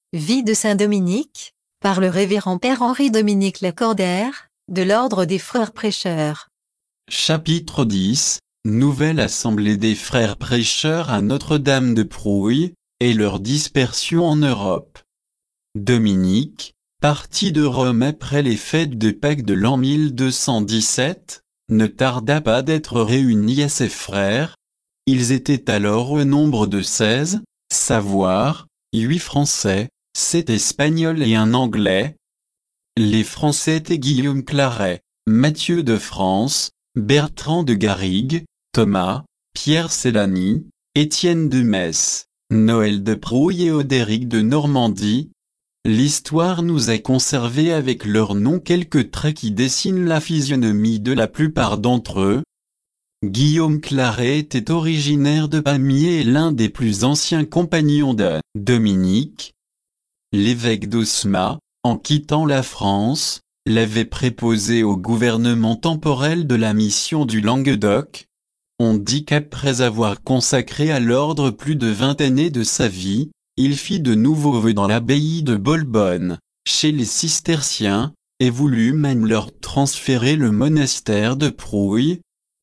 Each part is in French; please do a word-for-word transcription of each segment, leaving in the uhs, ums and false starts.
Vie de saint Dominique, par le révérend Père Henri-Dominique Lacordaire, de l'Ordre des Frères Prêcheurs. Chapitre dix, Nouvelle Assemblée des Frères Prêcheurs à Notre-Dame de Prouille, et leur dispersion en Europe. Dominique, parti de Rome après les fêtes de Pâques de l'an mille deux cent dix-sept, ne tarda pas d'être réuni à ses frères. Ils étaient alors au nombre de seize, savoir, huit Français, sept Espagnols et un Anglais. Les Français étaient Guillaume Claret, Mathieu de France, Bertrand de Garrigues, Thomas, Pierre Cellany, Étienne de Metz, Noël de Prouille et Odéric de Normandie. L'histoire nous a conservé avec leurs noms quelques traits qui dessinent la physionomie de la plupart d'entre eux. Guillaume Claret était originaire de Pamiers et l'un des plus anciens compagnons de Dominique. L'évêque d'Osma, en quittant la France, l'avait préposé au gouvernement temporel de la mission du Languedoc. On dit qu'après avoir consacré à l'ordre plus de vingt années de sa vie, il fit de nouveaux vœux dans l'abbaye de Bolbonne, chez les cisterciens, et voulut même leur transférer le monastère de Prouille.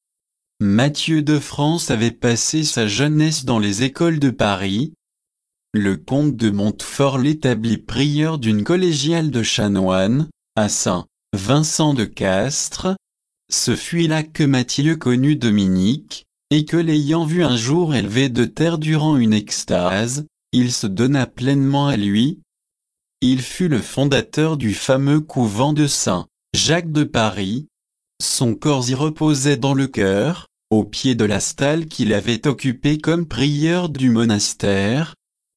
Mathieu de France avait passé sa jeunesse dans les écoles de Paris. Le comte de Montfort l'établit prieur d'une collégiale de chanoines, à Saint-Vincent de Castres. Ce fut là que Mathieu connut Dominique, et que l'ayant vu un jour élevé de terre durant une extase, il se donna pleinement à lui. Il fut le fondateur du fameux couvent de Saint-Jacques de Paris. Son corps y reposait dans le chœur, au pied de la stalle qu'il avait occupée comme prieur du monastère.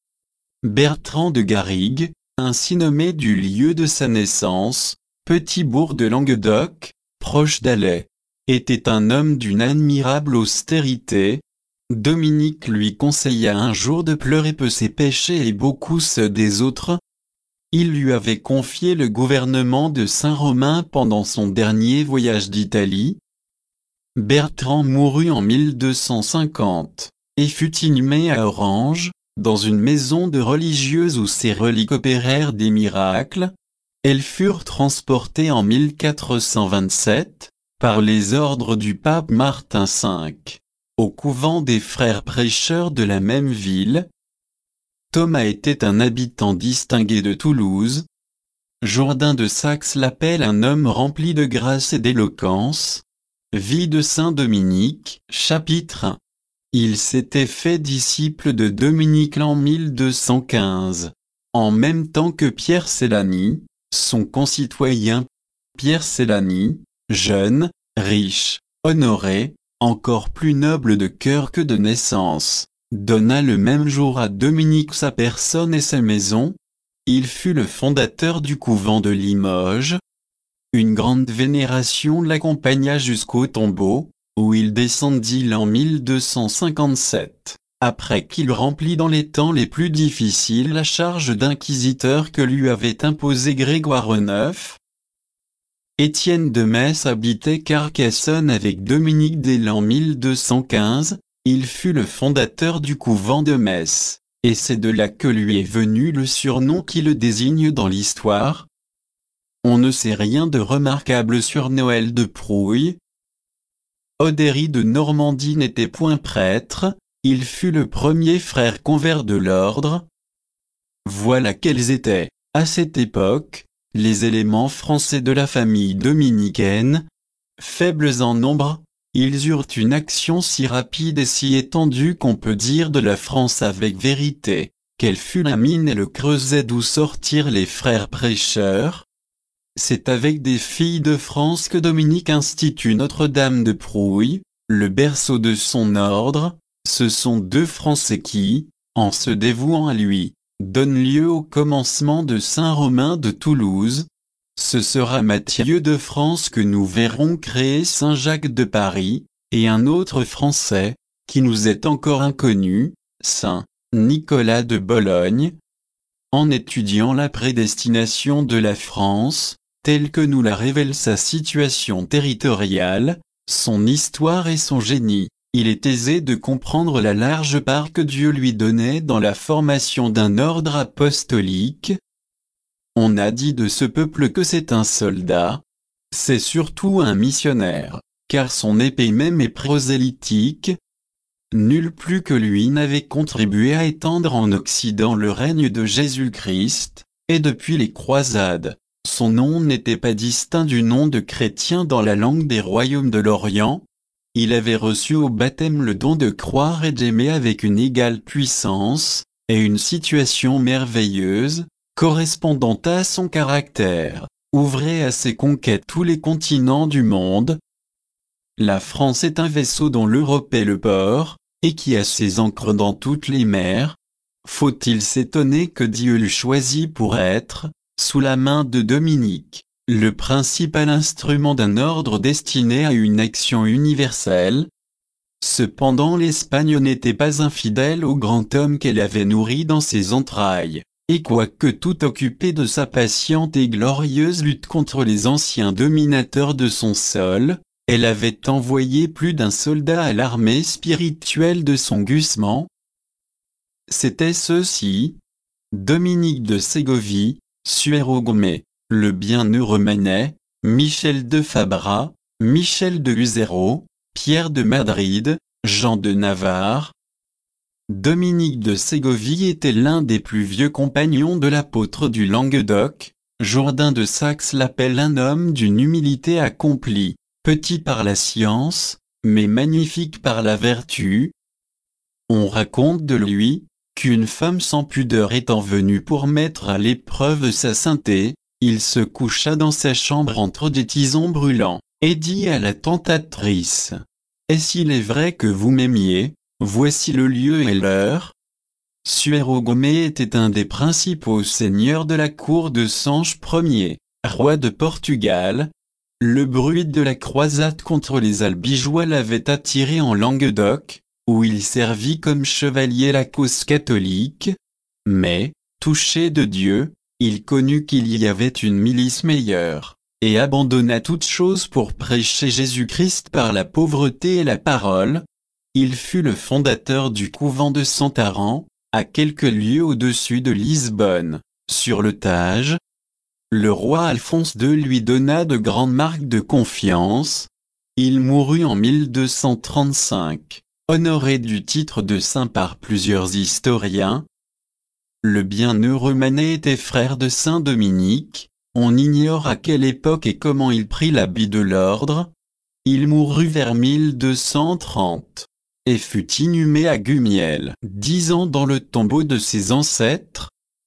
Bertrand de Garrigues, ainsi nommé du lieu de sa naissance, petit bourg de Languedoc, proche d'Alais, était un homme d'une admirable austérité. Dominique lui conseilla un jour de pleurer peu ses péchés et beaucoup ceux des autres. Il lui avait confié le gouvernement de Saint-Romain pendant son dernier voyage d'Italie. Bertrand mourut en mille deux cent cinquante, et fut inhumé à Orange, dans une maison de religieuses où ses reliques opérèrent des miracles. Elles furent transportées en mille quatre cent vingt-sept, par les ordres du pape Martin cinq, au couvent des frères prêcheurs de la même ville. Thomas était un habitant distingué de Toulouse. Jourdain de Saxe l'appelle un homme rempli de grâce et d'éloquence. Vie de saint Dominique, chapitre un. Il s'était fait disciple de Dominique l'an mille deux cent quinze, en même temps que Pierre Cellany, son concitoyen. Pierre Cellany, jeune, riche, honoré, encore plus noble de cœur que de naissance, donna le même jour à Dominique sa personne et sa maison. Il fut le fondateur du couvent de Limoges. Une grande vénération l'accompagna jusqu'au tombeau, où il descendit l'an mille deux cent cinquante-sept, après qu'il remplit dans les temps les plus difficiles la charge d'inquisiteur que lui avait imposé Grégoire neuf. Étienne de Metz habitait Carcassonne avec Dominique dès l'an mille deux cent quinze, il fut le fondateur du couvent de Metz, et c'est de là que lui est venu le surnom qui le désigne dans l'histoire. On ne sait rien de remarquable sur Noël de Prouille. Odéric de Normandie n'était point prêtre, il fut le premier frère convers de l'ordre. Voilà quels étaient, à cette époque, les éléments français de la famille dominicaine. Faibles en nombre, ils eurent une action si rapide et si étendue qu'on peut dire de la France avec vérité, quelle fut la mine et le creuset d'où sortirent les frères prêcheurs. C'est avec des filles de France que Dominique institue Notre-Dame de Prouille, le berceau de son ordre. Ce sont deux Français qui, en se dévouant à lui, donnent lieu au commencement de Saint-Romain de Toulouse. Ce sera Mathieu de France que nous verrons créer Saint-Jacques de Paris, et un autre Français, qui nous est encore inconnu, Saint Nicolas de Bologne. En étudiant la prédestination de la France, telle que nous la révèle sa situation territoriale, son histoire et son génie, il est aisé de comprendre la large part que Dieu lui donnait dans la formation d'un ordre apostolique. On a dit de ce peuple que c'est un soldat, c'est surtout un missionnaire, car son épée même est prosélytique. Nul plus que lui n'avait contribué à étendre en Occident le règne de Jésus-Christ, et depuis les croisades, son nom n'était pas distinct du nom de chrétien dans la langue des royaumes de l'Orient. Il avait reçu au baptême le don de croire et d'aimer avec une égale puissance, et une situation merveilleuse, correspondant à son caractère, ouvrait à ses conquêtes tous les continents du monde. La France est un vaisseau dont l'Europe est le port, et qui a ses ancres dans toutes les mers. Faut-il s'étonner que Dieu l'eût choisi pour être, sous la main de Dominique, le principal instrument d'un ordre destiné à une action universelle? Cependant l'Espagne n'était pas infidèle au grand homme qu'elle avait nourri dans ses entrailles, et quoique tout occupée de sa patiente et glorieuse lutte contre les anciens dominateurs de son sol, elle avait envoyé plus d'un soldat à l'armée spirituelle de son Gusman. C'était ceux-ci: Dominique de Ségovie, Suero Gomé, le bienheureux Manet, Michel de Fabra, Michel de Luzero, Pierre de Madrid, Jean de Navarre. Dominique de Ségovie était l'un des plus vieux compagnons de l'apôtre du Languedoc. Jourdain de Saxe l'appelle un homme d'une humilité accomplie, petit par la science, mais magnifique par la vertu. On raconte de lui qu'une femme sans pudeur étant venue pour mettre à l'épreuve sa sainteté, il se coucha dans sa chambre entre des tisons brûlants, et dit à la tentatrice: « Est-ce il est vrai que vous m'aimiez? Voici le lieu et l'heure. » Suero Gomé était un des principaux seigneurs de la cour de Sanche Ier, roi de Portugal. Le bruit de la croisade contre les Albigeois l'avait attiré en Languedoc, où il servit comme chevalier la cause catholique. Mais, touché de Dieu, il connut qu'il y avait une milice meilleure, et abandonna toute chose pour prêcher Jésus-Christ par la pauvreté et la parole. Il fut le fondateur du couvent de Santarém, à quelques lieues au-dessus de Lisbonne, sur le Tage. Le roi Alphonse deux lui donna de grandes marques de confiance. Il mourut en mille deux cent trente-cinq, honoré du titre de saint par plusieurs historiens. Le bienheureux Manet était frère de saint Dominique. On ignore à quelle époque et comment il prit l'habit de l'ordre. Il mourut vers mille deux cent trente, et fut inhumé à Gumiel, dix ans dans le tombeau de ses ancêtres.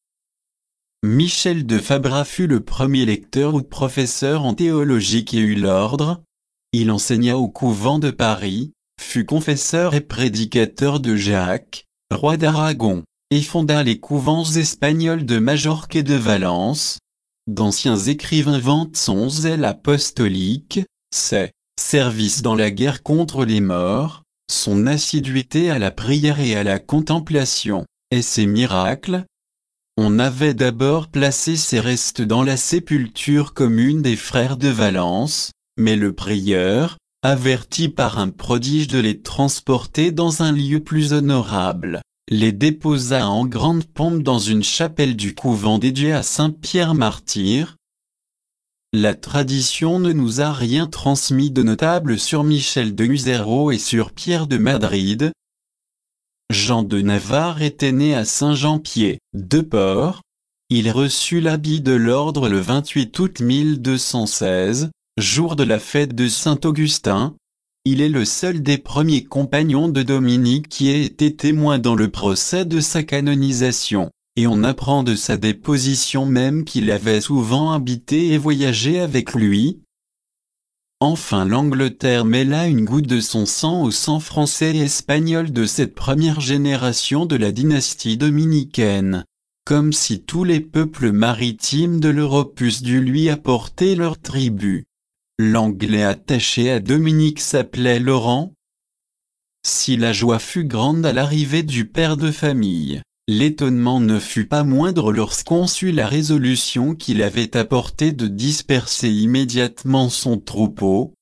Michel de Fabra fut le premier lecteur ou professeur en théologie qui eut l'ordre. Il enseigna au couvent de Paris, fut confesseur et prédicateur de Jacques, roi d'Aragon, et fonda les couvents espagnols de Majorque et de Valence. D'anciens écrivains vantent son zèle apostolique, ses services dans la guerre contre les morts, son assiduité à la prière et à la contemplation, et ses miracles. On avait d'abord placé ses restes dans la sépulture commune des frères de Valence, mais le prieur, averti par un prodige de les transporter dans un lieu plus honorable, les déposa en grande pompe dans une chapelle du couvent dédiée à Saint-Pierre martyr. La tradition ne nous a rien transmis de notable sur Michel de Luzero et sur Pierre de Madrid. Jean de Navarre était né à Saint-Jean-Pied, de Port. Il reçut l'habit de l'ordre le vingt-huit août mille deux cent seize, jour de la fête de Saint-Augustin. Il est le seul des premiers compagnons de Dominique qui ait été témoin dans le procès de sa canonisation, et on apprend de sa déposition même qu'il avait souvent habité et voyagé avec lui. Enfin l'Angleterre mêla une goutte de son sang au sang français et espagnol de cette première génération de la dynastie dominicaine, comme si tous les peuples maritimes de l'Europe eussent dû lui apporter leur tribut. L'Anglais attaché à Dominique s'appelait Laurent. Si la joie fut grande à l'arrivée du père de famille, l'étonnement ne fut pas moindre lorsqu'on sut la résolution qu'il avait apportée de disperser immédiatement son troupeau.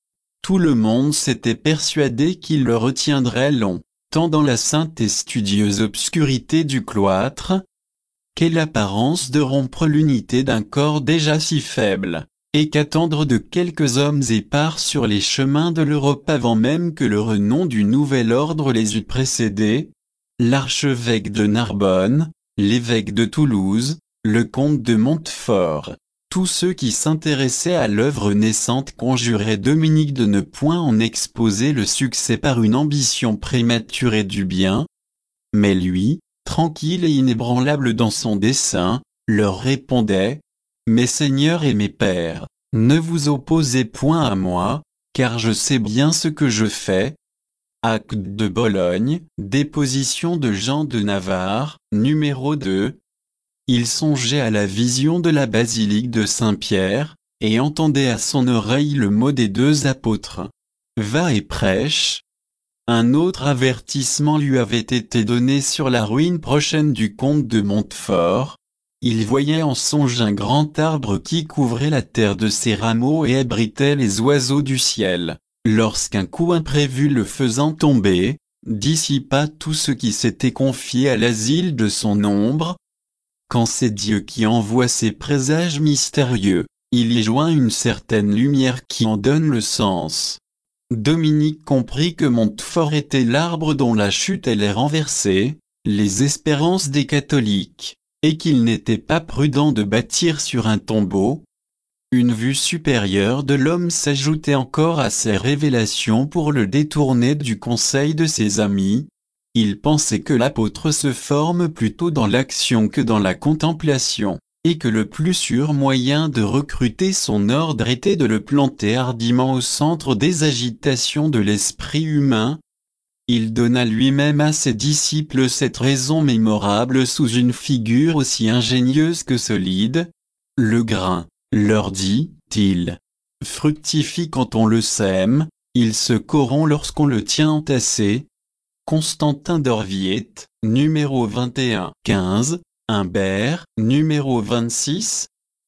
Tout le monde s'était persuadé qu'il le retiendrait longtemps dans la sainte et studieuse obscurité du cloître. Quelle apparence de rompre l'unité d'un corps déjà si faible, et qu'attendre de quelques hommes épars sur les chemins de l'Europe avant même que le renom du nouvel ordre les eût précédés? L'archevêque de Narbonne, l'évêque de Toulouse, le comte de Montfort, tous ceux qui s'intéressaient à l'œuvre naissante conjuraient Dominique de ne point en exposer le succès par une ambition prématurée du bien. Mais lui, tranquille et inébranlable dans son dessein, leur répondait: « Mes seigneurs et mes pères, ne vous opposez point à moi, car je sais bien ce que je fais. » Acte de Bologne, déposition de Jean de Navarre, numéro deux. Il songeait à la vision de la basilique de Saint-Pierre, et entendait à son oreille le mot des deux apôtres: « Va et prêche ». Un autre avertissement lui avait été donné sur la ruine prochaine du comte de Montfort. Il voyait en songe un grand arbre qui couvrait la terre de ses rameaux et abritait les oiseaux du ciel, lorsqu'un coup imprévu le faisant tomber, dissipa tout ce qui s'était confié à l'asile de son ombre. Quand c'est Dieu qui envoie ses présages mystérieux, il y joint une certaine lumière qui en donne le sens. Dominique comprit que Montfort était l'arbre dont la chute allait renverser les espérances des catholiques, et qu'il n'était pas prudent de bâtir sur un tombeau. Une vue supérieure de l'homme s'ajoutait encore à ces révélations pour le détourner du conseil de ses amis. Il pensait que l'apôtre se forme plutôt dans l'action que dans la contemplation, et que le plus sûr moyen de recruter son ordre était de le planter hardiment au centre des agitations de l'esprit humain. Il donna lui-même à ses disciples cette raison mémorable sous une figure aussi ingénieuse que solide. Le grain, leur dit-il, fructifie quand on le sème, il se corrompt lorsqu'on le tient entassé. Constantin d'Orviette, numéro vingt et un. quinze, Humbert, numéro vingt-six.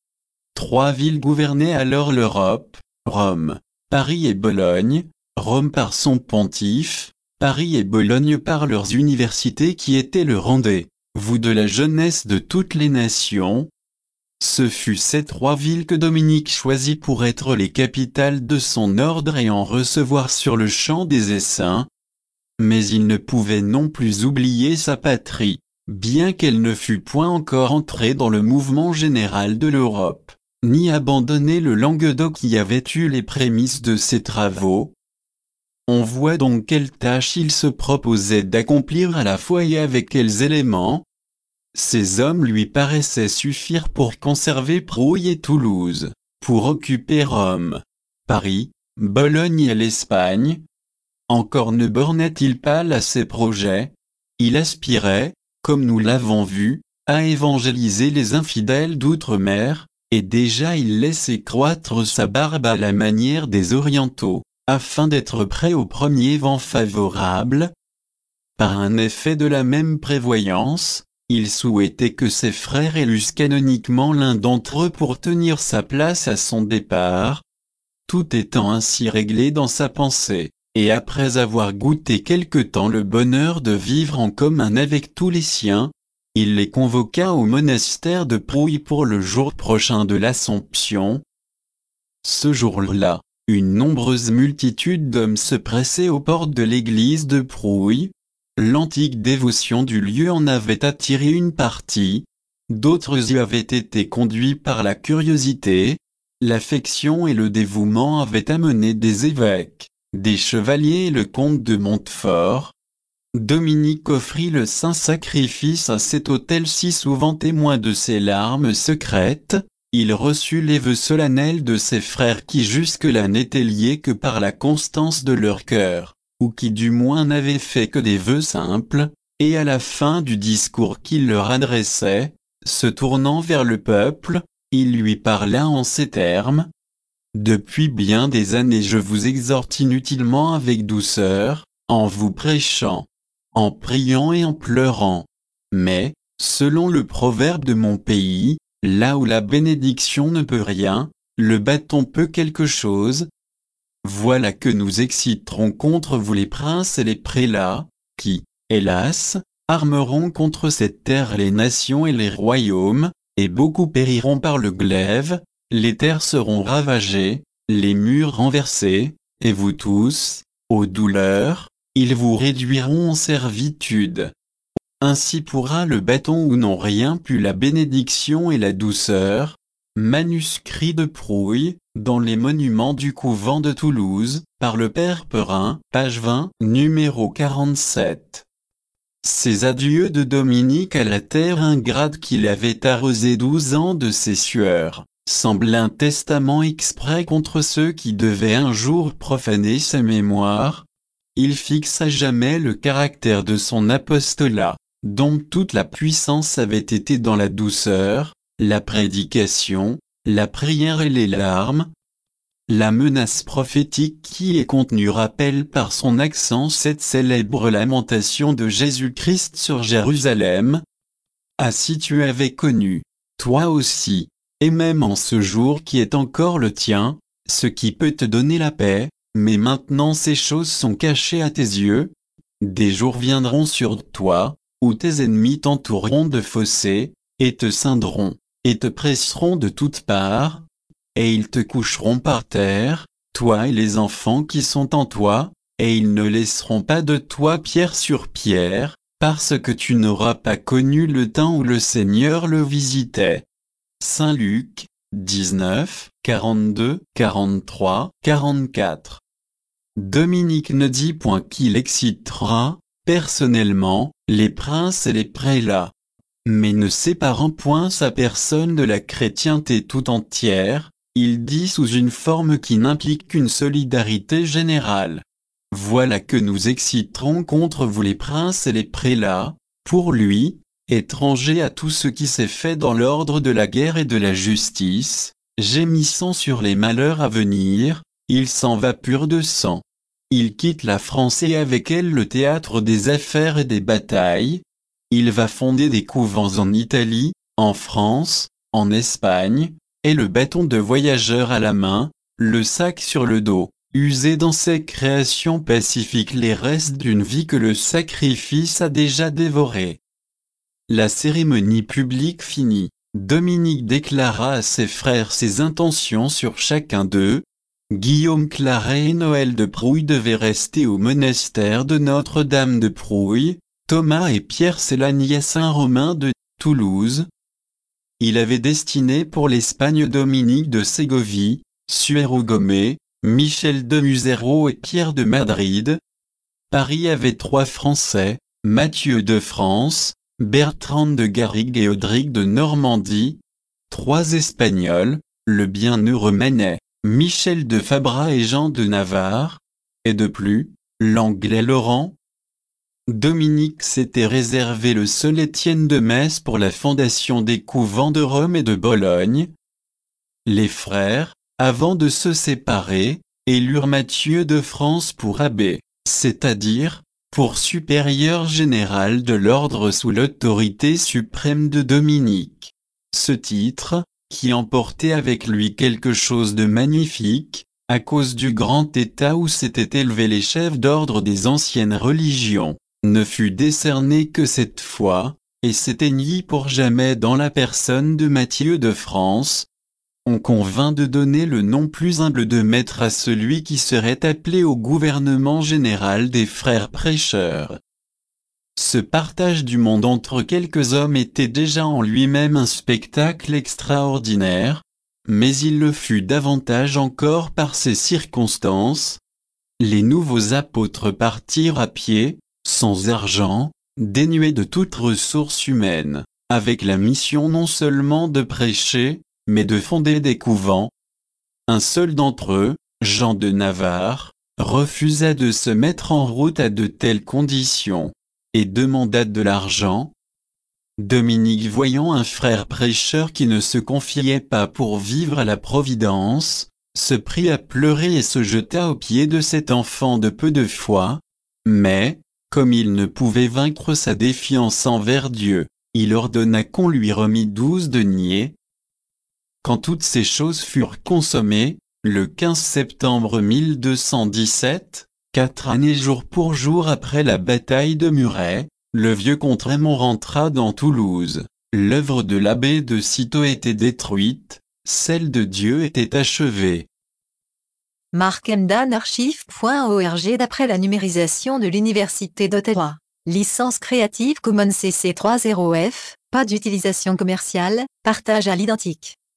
Trois villes gouvernaient alors l'Europe, Rome, Paris et Bologne, Rome par son pontife, Paris et Bologne par leurs universités qui étaient le rendez-vous de la jeunesse de toutes les nations. Ce fut ces trois villes que Dominique choisit pour être les capitales de son ordre et en recevoir sur le champ des essaims. Mais il ne pouvait non plus oublier sa patrie, bien qu'elle ne fût point encore entrée dans le mouvement général de l'Europe, ni abandonner le Languedoc qui avait eu les prémices de ses travaux. On voit donc quelle tâche il se proposait d'accomplir à la fois et avec quels éléments. Ces hommes lui paraissaient suffire pour conserver Prouille et Toulouse, pour occuper Rome, Paris, Bologne et l'Espagne. Encore ne bornait-il pas là ses projets. Il aspirait, comme nous l'avons vu, à évangéliser les infidèles d'outre-mer, et déjà il laissait croître sa barbe à la manière des orientaux, afin d'être prêt au premier vent favorable. Par un effet de la même prévoyance, il souhaitait que ses frères élussent canoniquement l'un d'entre eux pour tenir sa place à son départ. Tout étant ainsi réglé dans sa pensée, et après avoir goûté quelque temps le bonheur de vivre en commun avec tous les siens, il les convoqua au monastère de Prouille pour le jour prochain de l'Assomption. Ce jour-là, une nombreuse multitude d'hommes se pressait aux portes de l'église de Prouille. L'antique dévotion du lieu en avait attiré une partie, d'autres y avaient été conduits par la curiosité, l'affection et le dévouement avaient amené des évêques, des chevaliers et le comte de Montfort. Dominique offrit le saint sacrifice à cet autel si souvent témoin de ses larmes secrètes. Il reçut les vœux solennels de ses frères qui jusque-là n'étaient liés que par la constance de leur cœur, ou qui du moins n'avaient fait que des vœux simples, et à la fin du discours qu'il leur adressait, se tournant vers le peuple, il lui parla en ces termes: « Depuis bien des années je vous exhorte inutilement avec douceur, en vous prêchant, en priant et en pleurant. Mais, selon le proverbe de mon pays, là où la bénédiction ne peut rien, le bâton peut quelque chose. Voilà que nous exciterons contre vous les princes et les prélats, qui, hélas, armeront contre cette terre les nations et les royaumes, et beaucoup périront par le glaive, les terres seront ravagées, les murs renversés, et vous tous, ô douleurs, ils vous réduiront en servitude. Ainsi pourra le bâton où n'ont rien pu la bénédiction et la douceur. Manuscrit de Prouille, dans les monuments du couvent de Toulouse, par le père Perrin, page vingt, numéro quarante-sept. Ces adieux de Dominique à la terre ingrate qu'il avait arrosé douze ans de ses sueurs, semblent un testament exprès contre ceux qui devaient un jour profaner sa mémoire. Il fixe à jamais le caractère de son apostolat, dont toute la puissance avait été dans la douceur, la prédication, la prière et les larmes. La menace prophétique qui est contenue rappelle par son accent cette célèbre lamentation de Jésus-Christ sur Jérusalem. Ah, si tu avais connu, toi aussi, et même en ce jour qui est encore le tien, ce qui peut te donner la paix, mais maintenant ces choses sont cachées à tes yeux. Des jours viendront sur toi, où tes ennemis t'entoureront de fossés, et te scindront, et te presseront de toutes parts, et ils te coucheront par terre, toi et les enfants qui sont en toi, et ils ne laisseront pas de toi pierre sur pierre, parce que tu n'auras pas connu le temps où le Seigneur le visitait. Saint Luc, dix-neuf, quarante-deux, quarante-trois, quarante-quatre. Dominique ne dit point qu'il excitera, personnellement, les princes et les prélats, mais ne séparant point sa personne de la chrétienté tout entière, il dit sous une forme qui n'implique qu'une solidarité générale. Voilà que nous exciterons contre vous les princes et les prélats, pour lui, étranger à tout ce qui s'est fait dans l'ordre de la guerre et de la justice, gémissant sur les malheurs à venir, il s'en va pur de sang. Il quitte la France et avec elle le théâtre des affaires et des batailles. Il va fonder des couvents en Italie, en France, en Espagne, et le bâton de voyageur à la main, le sac sur le dos, usé dans ses créations pacifiques les restes d'une vie que le sacrifice a déjà dévorée. La cérémonie publique finie, Dominique déclara à ses frères ses intentions sur chacun d'eux. Guillaume Claret et Noël de Prouille devaient rester au monastère de Notre-Dame de Prouille, Thomas et Pierre s'éloignaient à Saint-Romain de Toulouse. Il avait destiné pour l'Espagne Dominique de Ségovie, Suero Gomé, Michel de Musero et Pierre de Madrid. Paris avait trois Français, Mathieu de France, Bertrand de Garrigue et Audric de Normandie. Trois Espagnols, le bienheureux Manet, Michel de Fabra et Jean de Navarre. Et de plus, l'Anglais Laurent. Dominique s'était réservé le seul Étienne de Metz pour la fondation des couvents de Rome et de Bologne. Les frères, avant de se séparer, élurent Mathieu de France pour abbé, c'est-à-dire, pour supérieur général de l'ordre sous l'autorité suprême de Dominique. Ce titre, qui emportait avec lui quelque chose de magnifique, à cause du grand état où s'étaient élevés les chefs d'ordre des anciennes religions, ne fut décerné que cette fois, et s'éteignit pour jamais dans la personne de Mathieu de France. On convint de donner le nom plus humble de maître à celui qui serait appelé au gouvernement général des frères prêcheurs. Ce partage du monde entre quelques hommes était déjà en lui-même un spectacle extraordinaire, mais il le fut davantage encore par ces circonstances. Les nouveaux apôtres partirent à pied, sans argent, dénués de toute ressource humaine, avec la mission non seulement de prêcher, mais de fonder des couvents. Un seul d'entre eux, Jean de Navarre, refusa de se mettre en route à de telles conditions, et demanda de l'argent. Dominique, voyant un frère prêcheur qui ne se confiait pas pour vivre à la providence, se prit à pleurer et se jeta aux pieds de cet enfant de peu de foi, mais, comme il ne pouvait vaincre sa défiance envers Dieu, il ordonna qu'on lui remît douze deniers. Quand toutes ces choses furent consommées, Le quinze septembre mille deux cent dix-sept, quatre années jour pour jour après la bataille de Muret, le vieux Contrémont rentra dans Toulouse. L'œuvre de l'abbé de Cîteaux était détruite, celle de Dieu était achevée. Mark Emdan archive point org. D'après la numérisation de l'Université d'Ottawa. Licence Creative Commons C C trois zéro F, pas d'utilisation commerciale, partage à l'identique.